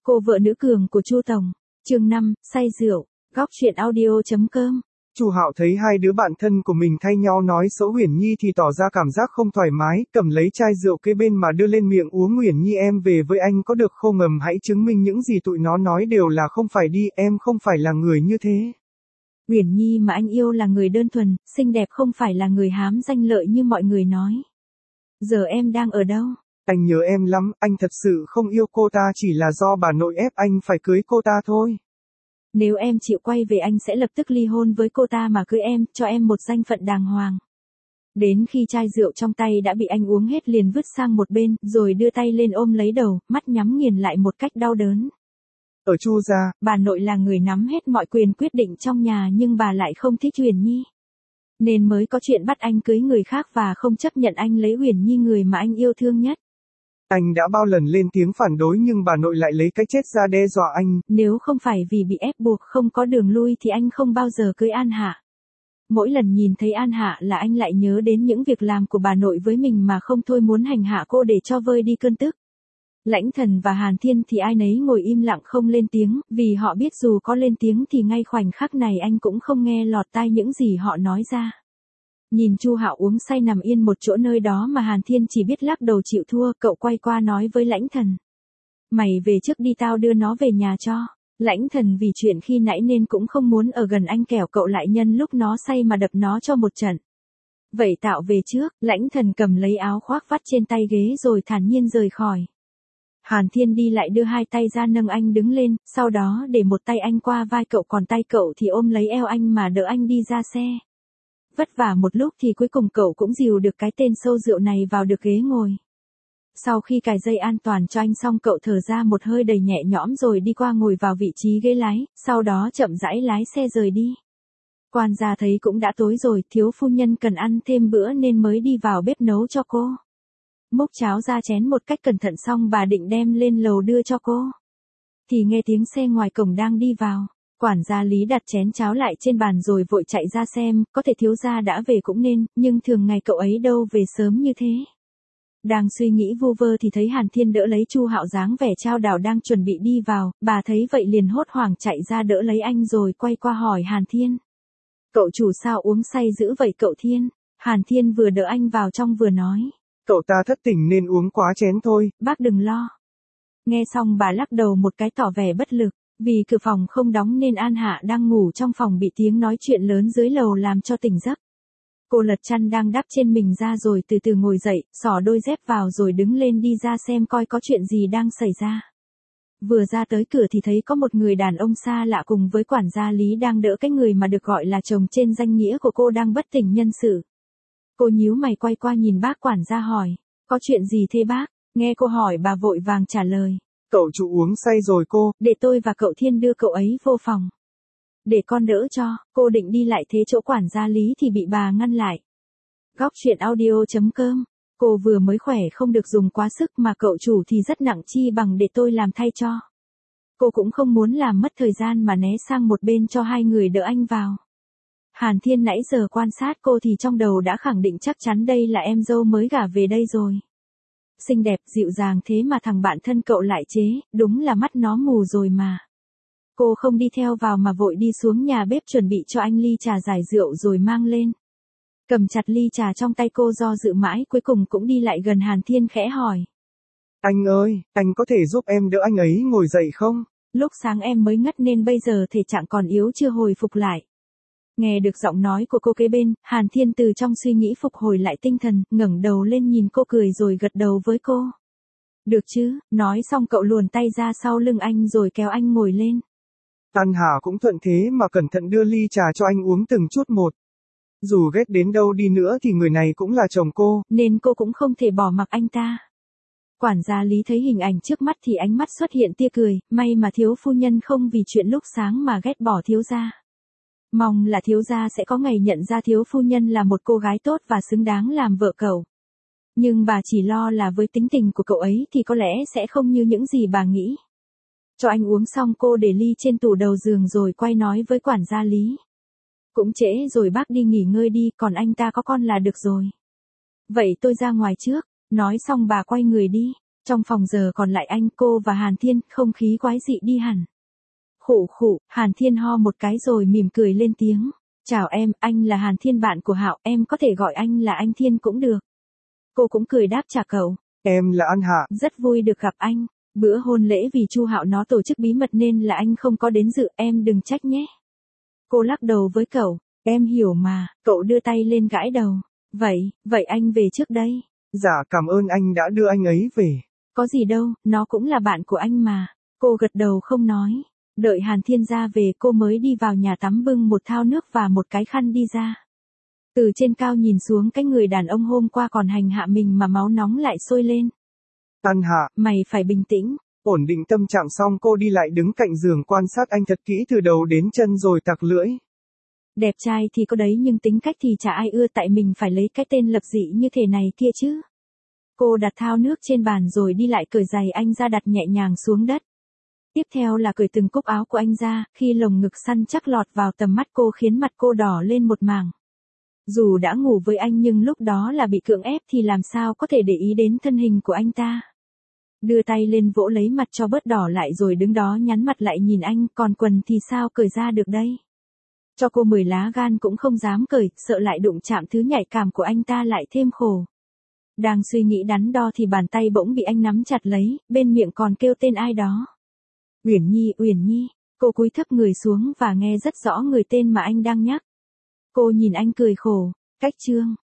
Cô vợ nữ cường của Chu Tổng. Chương 5, say rượu. Góc truyện audio.com. Chu Hạo thấy hai đứa bạn thân của mình thay nhau nói xấu Uyển Nhi thì tỏ ra cảm giác không thoải mái, cầm lấy chai rượu kế bên mà đưa lên miệng uống. Uyển Nhi, em về với anh có được không? Hãy chứng minh những gì tụi nó nói đều là không phải đi, em không phải là người như thế. Uyển Nhi mà anh yêu là người đơn thuần, xinh đẹp, không phải là người hám danh lợi như mọi người nói. Giờ em đang ở đâu? Anh nhớ em lắm, anh thật sự không yêu cô ta, chỉ là do bà nội ép anh phải cưới cô ta thôi. Nếu em chịu quay về anh sẽ lập tức ly hôn với cô ta mà cưới em, cho em một danh phận đàng hoàng. Đến khi chai rượu trong tay đã bị anh uống hết liền vứt sang một bên, rồi đưa tay lên ôm lấy đầu, mắt nhắm nghiền lại một cách đau đớn. Ở Chu gia, bà nội là người nắm hết mọi quyền quyết định trong nhà nhưng bà lại không thích Uyển Nhi. Nên mới có chuyện bắt anh cưới người khác và không chấp nhận anh lấy Uyển Nhi, người mà anh yêu thương nhất. Anh đã bao lần lên tiếng phản đối nhưng bà nội lại lấy cái chết ra đe dọa anh. Nếu không phải vì bị ép buộc không có đường lui thì anh không bao giờ cưới An Hạ. Mỗi lần nhìn thấy An Hạ là anh lại nhớ đến những việc làm của bà nội với mình mà không thôi muốn hành hạ cô để cho vơi đi cơn tức. Lãnh Thần và Hàn Thiên thì ai nấy ngồi im lặng không lên tiếng, vì họ biết dù có lên tiếng thì ngay khoảnh khắc này anh cũng không nghe lọt tai những gì họ nói ra. Nhìn Chu Hạo uống say nằm yên một chỗ nơi đó mà Hàn Thiên chỉ biết lắc đầu chịu thua, cậu quay qua nói với Lãnh Thần. Mày về trước đi, tao đưa nó về nhà cho. Lãnh Thần vì chuyện khi nãy nên cũng không muốn ở gần anh, kẻo cậu lại nhân lúc nó say mà đập nó cho một trận. Vậy tao về trước. Lãnh Thần cầm lấy áo khoác vắt trên tay ghế rồi thản nhiên rời khỏi. Hàn Thiên đi lại đưa hai tay ra nâng anh đứng lên, sau đó để một tay anh qua vai cậu, còn tay cậu thì ôm lấy eo anh mà đỡ anh đi ra xe. Vất vả một lúc thì cuối cùng cậu cũng dìu được cái tên sâu rượu này vào được ghế ngồi. Sau khi cài dây an toàn cho anh xong, cậu thở ra một hơi đầy nhẹ nhõm rồi đi qua ngồi vào vị trí ghế lái, sau đó chậm rãi lái xe rời đi. Quan gia thấy cũng đã tối rồi, thiếu phu nhân cần ăn thêm bữa nên mới đi vào bếp nấu cho cô. Múc cháo ra chén một cách cẩn thận xong bà định đem lên lầu đưa cho cô. Thì nghe tiếng xe ngoài cổng đang đi vào. Quản gia Lý đặt chén cháo lại trên bàn rồi vội chạy ra xem, có thể thiếu gia đã về cũng nên, nhưng thường ngày cậu ấy đâu về sớm như thế. Đang suy nghĩ vu vơ thì thấy Hàn Thiên đỡ lấy Chu Hạo dáng vẻ chao đảo đang chuẩn bị đi vào, bà thấy vậy liền hốt hoảng chạy ra đỡ lấy anh rồi quay qua hỏi Hàn Thiên. Cậu chủ sao uống say dữ vậy cậu Thiên? Hàn Thiên vừa đỡ anh vào trong vừa nói. Cậu ta thất tình nên uống quá chén thôi. Bác đừng lo. Nghe xong bà lắc đầu một cái tỏ vẻ bất lực, vì cửa phòng không đóng nên An Hạ đang ngủ trong phòng bị tiếng nói chuyện lớn dưới lầu làm cho tỉnh giấc. Cô lật chăn đang đắp trên mình ra rồi từ từ ngồi dậy, xỏ đôi dép vào rồi đứng lên đi ra xem coi có chuyện gì đang xảy ra. Vừa ra tới cửa thì thấy có một người đàn ông xa lạ cùng với quản gia Lý đang đỡ cái người mà được gọi là chồng trên danh nghĩa của cô đang bất tỉnh nhân sự. Cô nhíu mày quay qua nhìn bác quản gia hỏi, có chuyện gì thế bác? Nghe cô hỏi bà vội vàng trả lời. Cậu chủ uống say rồi cô. Để tôi và cậu Thiên đưa cậu ấy vô phòng. Để con đỡ cho. Cô định đi lại thế chỗ quản gia Lý thì bị bà ngăn lại. Góc truyện audio.com. Cô vừa mới khỏe không được dùng quá sức mà cậu chủ thì rất nặng, chi bằng để tôi làm thay cho. Cô cũng không muốn làm mất thời gian mà né sang một bên cho hai người đỡ anh vào. Hàn Thiên nãy giờ quan sát cô thì trong đầu đã khẳng định chắc chắn đây là em dâu mới gả về đây rồi. Xinh đẹp dịu dàng thế mà thằng bạn thân cậu lại chế, đúng là mắt nó mù rồi mà. Cô không đi theo vào mà vội đi xuống nhà bếp chuẩn bị cho anh ly trà giải rượu rồi mang lên. Cầm chặt ly trà trong tay cô do dự mãi cuối cùng cũng đi lại gần Hàn Thiên khẽ hỏi. Anh ơi, anh có thể giúp em đỡ anh ấy ngồi dậy không? Lúc sáng em mới ngất nên bây giờ thể trạng còn yếu chưa hồi phục lại. Nghe được giọng nói của cô kế bên, Hàn Thiên từ trong suy nghĩ phục hồi lại tinh thần, ngẩng đầu lên nhìn cô cười rồi gật đầu với cô. Được chứ, nói xong cậu luồn tay ra sau lưng anh rồi kéo anh ngồi lên. An Hà cũng thuận thế mà cẩn thận đưa ly trà cho anh uống từng chút một. Dù ghét đến đâu đi nữa thì người này cũng là chồng cô, nên cô cũng không thể bỏ mặc anh ta. Quản gia Lý thấy hình ảnh trước mắt thì ánh mắt xuất hiện tia cười, may mà thiếu phu nhân không vì chuyện lúc sáng mà ghét bỏ thiếu gia. Mong là thiếu gia sẽ có ngày nhận ra thiếu phu nhân là một cô gái tốt và xứng đáng làm vợ cậu. Nhưng bà chỉ lo là với tính tình của cậu ấy thì có lẽ sẽ không như những gì bà nghĩ. Cho anh uống xong cô để ly trên tủ đầu giường rồi quay nói với quản gia Lý. Cũng trễ rồi bác đi nghỉ ngơi đi, còn anh ta có con là được rồi. Vậy tôi ra ngoài trước. Nói xong bà quay người đi. Trong phòng giờ còn lại anh, cô và Hàn Thiên, không khí quái dị đi hẳn. Khụ khụ, Hàn Thiên ho một cái rồi mỉm cười lên tiếng. Chào em, anh là Hàn Thiên bạn của Hạo, em có thể gọi anh là anh Thiên cũng được. Cô cũng cười đáp trả cậu. Em là An Hạ. Rất vui được gặp anh. Bữa hôn lễ vì Chu Hạo nó tổ chức bí mật nên là anh không có đến dự, em đừng trách nhé. Cô lắc đầu với cậu. Em hiểu mà, cậu đưa tay lên gãi đầu. Vậy anh về trước đây. Dạ cảm ơn anh đã đưa anh ấy về. Có gì đâu, nó cũng là bạn của anh mà. Cô gật đầu không nói. Đợi Hàn Thiên ra về cô mới đi vào nhà tắm bưng một thao nước và một cái khăn đi ra. Từ trên cao nhìn xuống cái người đàn ông hôm qua còn hành hạ mình mà máu nóng lại sôi lên. An Hạ, mày phải bình tĩnh. Ổn định tâm trạng xong cô đi lại đứng cạnh giường quan sát anh thật kỹ từ đầu đến chân rồi tặc lưỡi. Đẹp trai thì có đấy nhưng tính cách thì chả ai ưa, tại mình phải lấy cái tên lập dị như thế này kia chứ. Cô đặt thao nước trên bàn rồi đi lại cởi giày anh ra đặt nhẹ nhàng xuống đất. Tiếp theo là cởi từng cúc áo của anh ra, khi lồng ngực săn chắc lọt vào tầm mắt cô khiến mặt cô đỏ lên một mảng. Dù đã ngủ với anh nhưng lúc đó là bị cưỡng ép thì làm sao có thể để ý đến thân hình của anh ta. Đưa tay lên vỗ lấy mặt cho bớt đỏ lại rồi đứng đó nhắn mặt lại nhìn anh, còn quần thì sao cởi ra được đây. Cho cô 10 lá gan cũng không dám cởi, sợ lại đụng chạm thứ nhạy cảm của anh ta lại thêm khổ. Đang suy nghĩ đắn đo thì bàn tay bỗng bị anh nắm chặt lấy, bên miệng còn kêu tên ai đó. Uyển Nhi, Uyển Nhi. Cô cúi thấp người xuống và nghe rất rõ người tên mà anh đang nhắc. Cô nhìn anh cười khổ. Cách Trương.